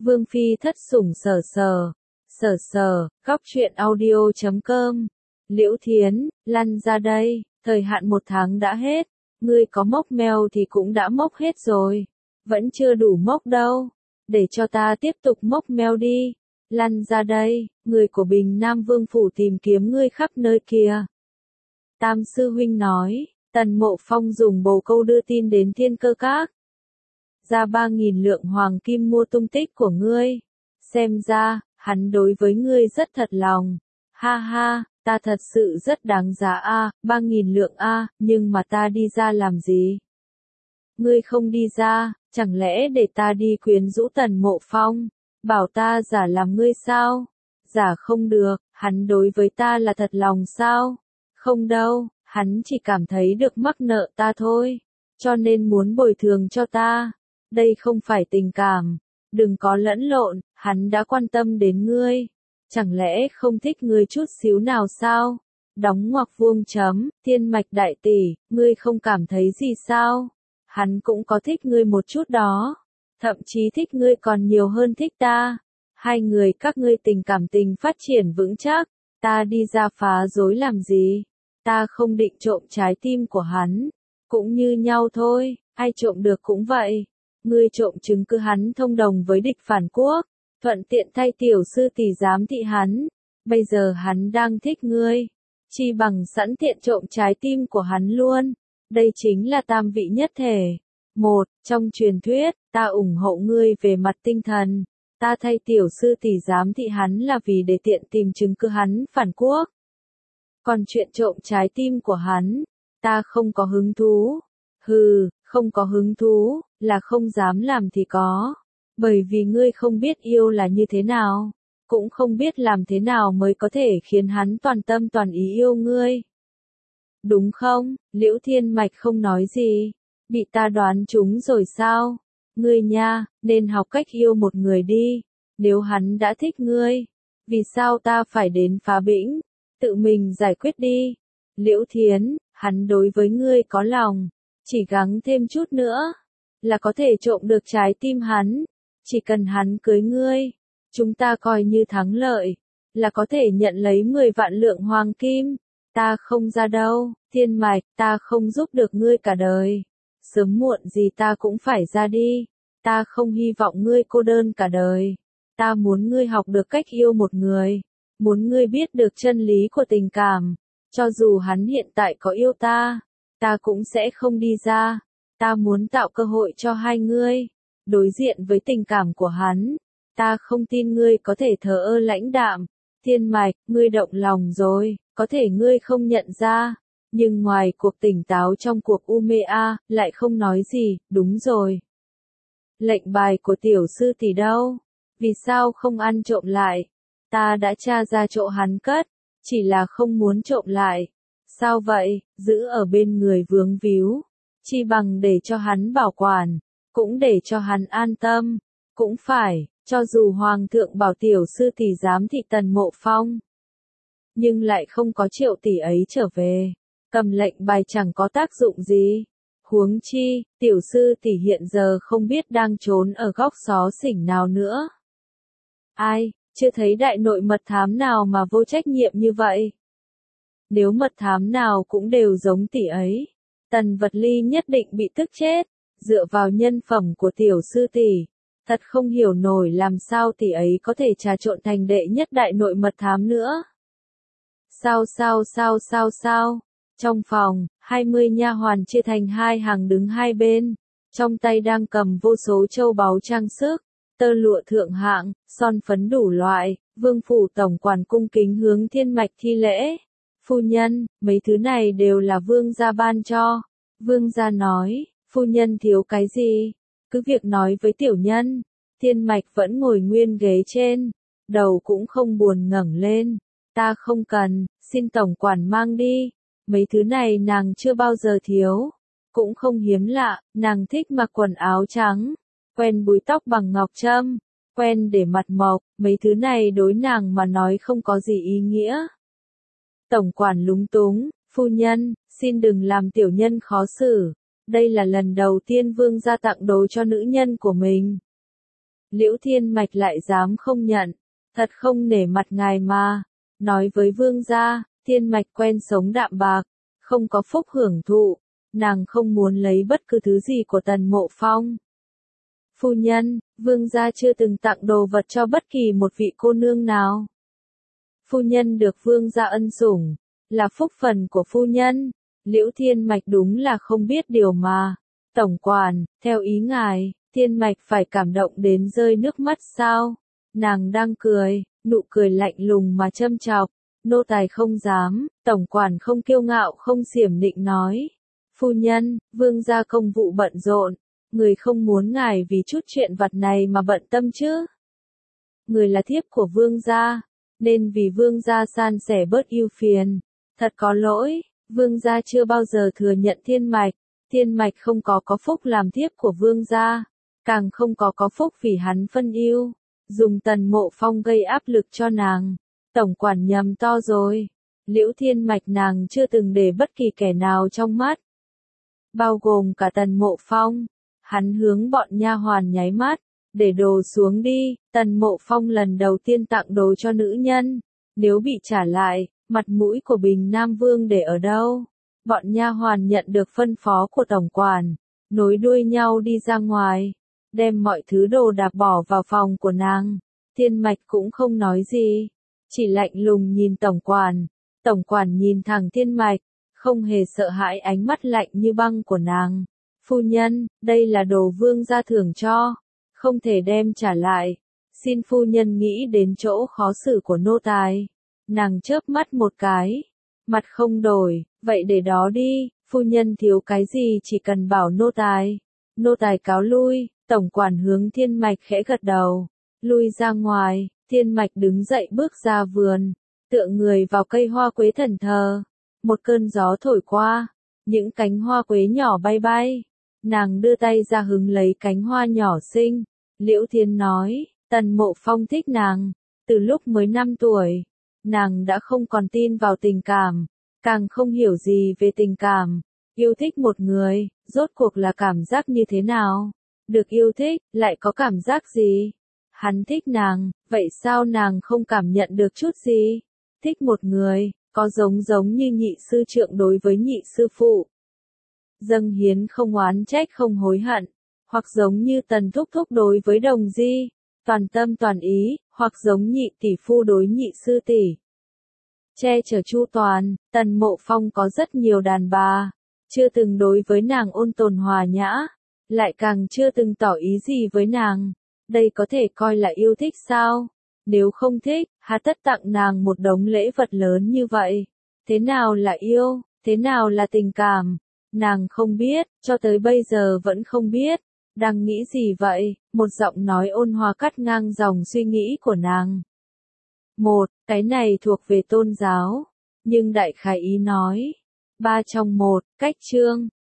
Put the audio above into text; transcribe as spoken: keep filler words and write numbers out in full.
Vương phi thất sủng sở sờ, sở sờ, góc truyện audio chấm com. Liễu Thiến, lăn ra đây, thời hạn một tháng đã hết, ngươi có mốc mèo thì cũng đã mốc hết rồi, vẫn chưa đủ mốc đâu, để cho ta tiếp tục mốc mèo đi, lăn ra đây, người của Bình Nam Vương phủ tìm kiếm ngươi khắp nơi kìa. Tam sư huynh nói, Tần Mộ Phong dùng bồ câu đưa tin đến Thiên Cơ Các. Ra ba nghìn lượng hoàng kim mua tung tích của ngươi. Xem ra, hắn đối với ngươi rất thật lòng. Ha ha, ta thật sự rất đáng giá a, ba nghìn lượng a, nhưng mà ta đi ra làm gì? Ngươi không đi ra, chẳng lẽ để ta đi quyến rũ Tần Mộ Phong, bảo ta giả làm ngươi sao? Giả không được, hắn đối với ta là thật lòng sao? Không đâu, hắn chỉ cảm thấy được mắc nợ ta thôi, cho nên muốn bồi thường cho ta. Đây không phải tình cảm, đừng có lẫn lộn, hắn đã quan tâm đến ngươi. Chẳng lẽ không thích ngươi chút xíu nào sao? Đóng ngoặc vuông chấm, Thiên Mạch đại tỷ, ngươi không cảm thấy gì sao? Hắn cũng có thích ngươi một chút đó, thậm chí thích ngươi còn nhiều hơn thích ta. Hai người các ngươi tình cảm tình phát triển vững chắc, ta đi ra phá rối làm gì? Ta không định trộm trái tim của hắn, cũng như nhau thôi, ai trộm được cũng vậy. Ngươi trộm chứng cứ hắn thông đồng với địch phản quốc, thuận tiện thay tiểu sư tỷ giám thị hắn. Bây giờ hắn đang thích ngươi, chi bằng sẵn tiện trộm trái tim của hắn luôn. Đây chính là tam vị nhất thể. Một, trong truyền thuyết, ta ủng hộ ngươi về mặt tinh thần. Ta thay tiểu sư tỷ giám thị hắn là vì để tiện tìm chứng cứ hắn phản quốc. Còn chuyện trộm trái tim của hắn, ta không có hứng thú. Hừ, không có hứng thú, là không dám làm thì có. Bởi vì ngươi không biết yêu là như thế nào, cũng không biết làm thế nào mới có thể khiến hắn toàn tâm toàn ý yêu ngươi. Đúng không? Liễu Thiên Mạch không nói gì. Bị ta đoán trúng rồi sao? Ngươi nha, nên học cách yêu một người đi. Nếu hắn đã thích ngươi, vì sao ta phải đến phá bĩnh? Tự mình giải quyết đi. Liễu Thiến, hắn đối với ngươi có lòng, chỉ gắng thêm chút nữa, là có thể trộm được trái tim hắn. Chỉ cần hắn cưới ngươi, chúng ta coi như thắng lợi, là có thể nhận lấy mười vạn lượng hoàng kim. Ta không ra đâu, Thiên Mạch, ta không giúp được ngươi cả đời. Sớm muộn gì ta cũng phải ra đi. Ta không hy vọng ngươi cô đơn cả đời. Ta muốn ngươi học được cách yêu một người. Muốn ngươi biết được chân lý của tình cảm. Cho dù hắn hiện tại có yêu ta, ta cũng sẽ không đi ra. Ta muốn tạo cơ hội cho hai ngươi. Đối diện với tình cảm của hắn, ta không tin ngươi có thể thờ ơ lãnh đạm. Thiên Mạch, ngươi động lòng rồi, có thể ngươi không nhận ra. Nhưng ngoài cuộc tỉnh táo trong cuộc u mê a, lại không nói gì, đúng rồi. Lệnh bài của tiểu sư tỷ đâu? Vì sao không ăn trộm lại? Ta đã tra ra chỗ hắn cất, chỉ là không muốn trộm lại. Sao vậy, giữ ở bên người vướng víu, chi bằng để cho hắn bảo quản, cũng để cho hắn an tâm. Cũng phải, cho dù Hoàng thượng bảo tiểu sư tỷ giám thị Tần Mộ Phong, nhưng lại không có triệu tỷ ấy trở về, cầm lệnh bài chẳng có tác dụng gì. Huống chi, tiểu sư tỷ hiện giờ không biết đang trốn ở góc xó xỉnh nào nữa. Ai, chưa thấy đại nội mật thám nào mà vô trách nhiệm như vậy. Nếu mật thám nào cũng đều giống tỷ ấy, Tần Vật Ly nhất định bị tức chết. Dựa vào nhân phẩm của tiểu sư tỷ, thật không hiểu nổi làm sao tỷ ấy có thể trà trộn thành đệ nhất đại nội mật thám nữa. Sao sao sao sao sao? Trong phòng, hai mươi nha hoàn chia thành hai hàng đứng hai bên, trong tay đang cầm vô số châu báu trang sức, tơ lụa thượng hạng, son phấn đủ loại. Vương phủ tổng quản cung kính hướng Thiên Mạch thi lễ. Phu nhân, mấy thứ này đều là vương gia ban cho. Vương gia nói, phu nhân thiếu cái gì? Cứ việc nói với tiểu nhân. Thiên Mạch vẫn ngồi nguyên ghế trên, đầu cũng không buồn ngẩng lên. Ta không cần, xin tổng quản mang đi. Mấy thứ này nàng chưa bao giờ thiếu, cũng không hiếm lạ. Nàng thích mặc quần áo trắng, quen búi tóc bằng ngọc trâm, quen để mặt mộc. Mấy thứ này đối nàng mà nói không có gì ý nghĩa. Tổng quản lúng túng, phu nhân, xin đừng làm tiểu nhân khó xử. Đây là lần đầu tiên vương gia tặng đồ cho nữ nhân của mình. Liễu Thiên Mạch lại dám không nhận, thật không nể mặt ngài mà. Nói với vương gia, Thiên Mạch quen sống đạm bạc, không có phúc hưởng thụ, nàng không muốn lấy bất cứ thứ gì của Tần Mộ Phong. Phu nhân, vương gia chưa từng tặng đồ vật cho bất kỳ một vị cô nương nào. Phu nhân được vương gia ân sủng, là phúc phần của phu nhân. Liễu Thiên Mạch đúng là không biết điều mà. Tổng quản, theo ý ngài, Thiên Mạch phải cảm động đến rơi nước mắt sao? Nàng đang cười, nụ cười lạnh lùng mà châm chọc. Nô tài không dám, tổng quản không kiêu ngạo không xiểm nịnh nói. Phu nhân, vương gia công vụ bận rộn, người không muốn ngài vì chút chuyện vặt này mà bận tâm chứ. Người là thiếp của vương gia, nên vì vương gia san sẻ bớt ưu phiền. Thật có lỗi, vương gia chưa bao giờ thừa nhận Thiên Mạch. Thiên Mạch không có có phúc làm thiếp của vương gia, càng không có có phúc vì hắn phân ưu, dùng Tần Mộ Phong gây áp lực cho nàng. Tổng quản nhầm to rồi. Liễu Thiên Mạch nàng chưa từng để bất kỳ kẻ nào trong mắt, bao gồm cả Tần Mộ Phong. Hắn hướng bọn nha hoàn nháy mắt, để đồ xuống đi. Tần Mộ Phong lần đầu tiên tặng đồ cho nữ nhân, nếu bị trả lại, mặt mũi của Bình Nam Vương để ở đâu? Bọn nha hoàn nhận được phân phó của tổng quản, nối đuôi nhau đi ra ngoài, đem mọi thứ đồ đạc bỏ vào phòng của nàng. Thiên Mạch cũng không nói gì, chỉ lạnh lùng nhìn tổng quản. Tổng quản nhìn thẳng Thiên Mạch, không hề sợ hãi ánh mắt lạnh như băng của nàng. Phu nhân, đây là đồ vương gia thưởng cho, không thể đem trả lại. Xin phu nhân nghĩ đến chỗ khó xử của nô tài. Nàng chớp mắt một cái, mặt không đổi, vậy để đó đi, phu nhân thiếu cái gì chỉ cần bảo nô tài. Nô tài cáo lui. Tổng quản hướng Thiên Mạch khẽ gật đầu, lui ra ngoài. Thiên Mạch đứng dậy bước ra vườn, tựa người vào cây hoa quế thần thờ. Một cơn gió thổi qua, những cánh hoa quế nhỏ bay bay. Nàng đưa tay ra hứng lấy cánh hoa nhỏ xinh. Liễu Thiên nói, Tần Mộ Phong thích nàng, từ lúc mới năm tuổi. Nàng đã không còn tin vào tình cảm, càng không hiểu gì về tình cảm. Yêu thích một người, rốt cuộc là cảm giác như thế nào? Được yêu thích, lại có cảm giác gì? Hắn thích nàng, vậy sao nàng không cảm nhận được chút gì? Thích một người, có giống giống như nhị sư trượng đối với nhị sư phụ. Dâng hiến không oán trách không hối hận, hoặc giống như Tần Thúc Thúc đối với Đồng Di, toàn tâm toàn ý, hoặc giống nhị tỷ phu đối nhị sư tỷ. Che chở chu toàn, Tần Mộ Phong có rất nhiều đàn bà, chưa từng đối với nàng ôn tồn hòa nhã, lại càng chưa từng tỏ ý gì với nàng. Đây có thể coi là yêu thích sao? Nếu không thích, hà tất tặng nàng một đống lễ vật lớn như vậy? Thế nào là yêu? Thế nào là tình cảm? Nàng không biết, cho tới bây giờ vẫn không biết. Đang nghĩ gì vậy? Một giọng nói ôn hòa cắt ngang dòng suy nghĩ của nàng. Một, cái này thuộc về tôn giáo. Nhưng đại khái ý nói. Ba trong một, cách chương.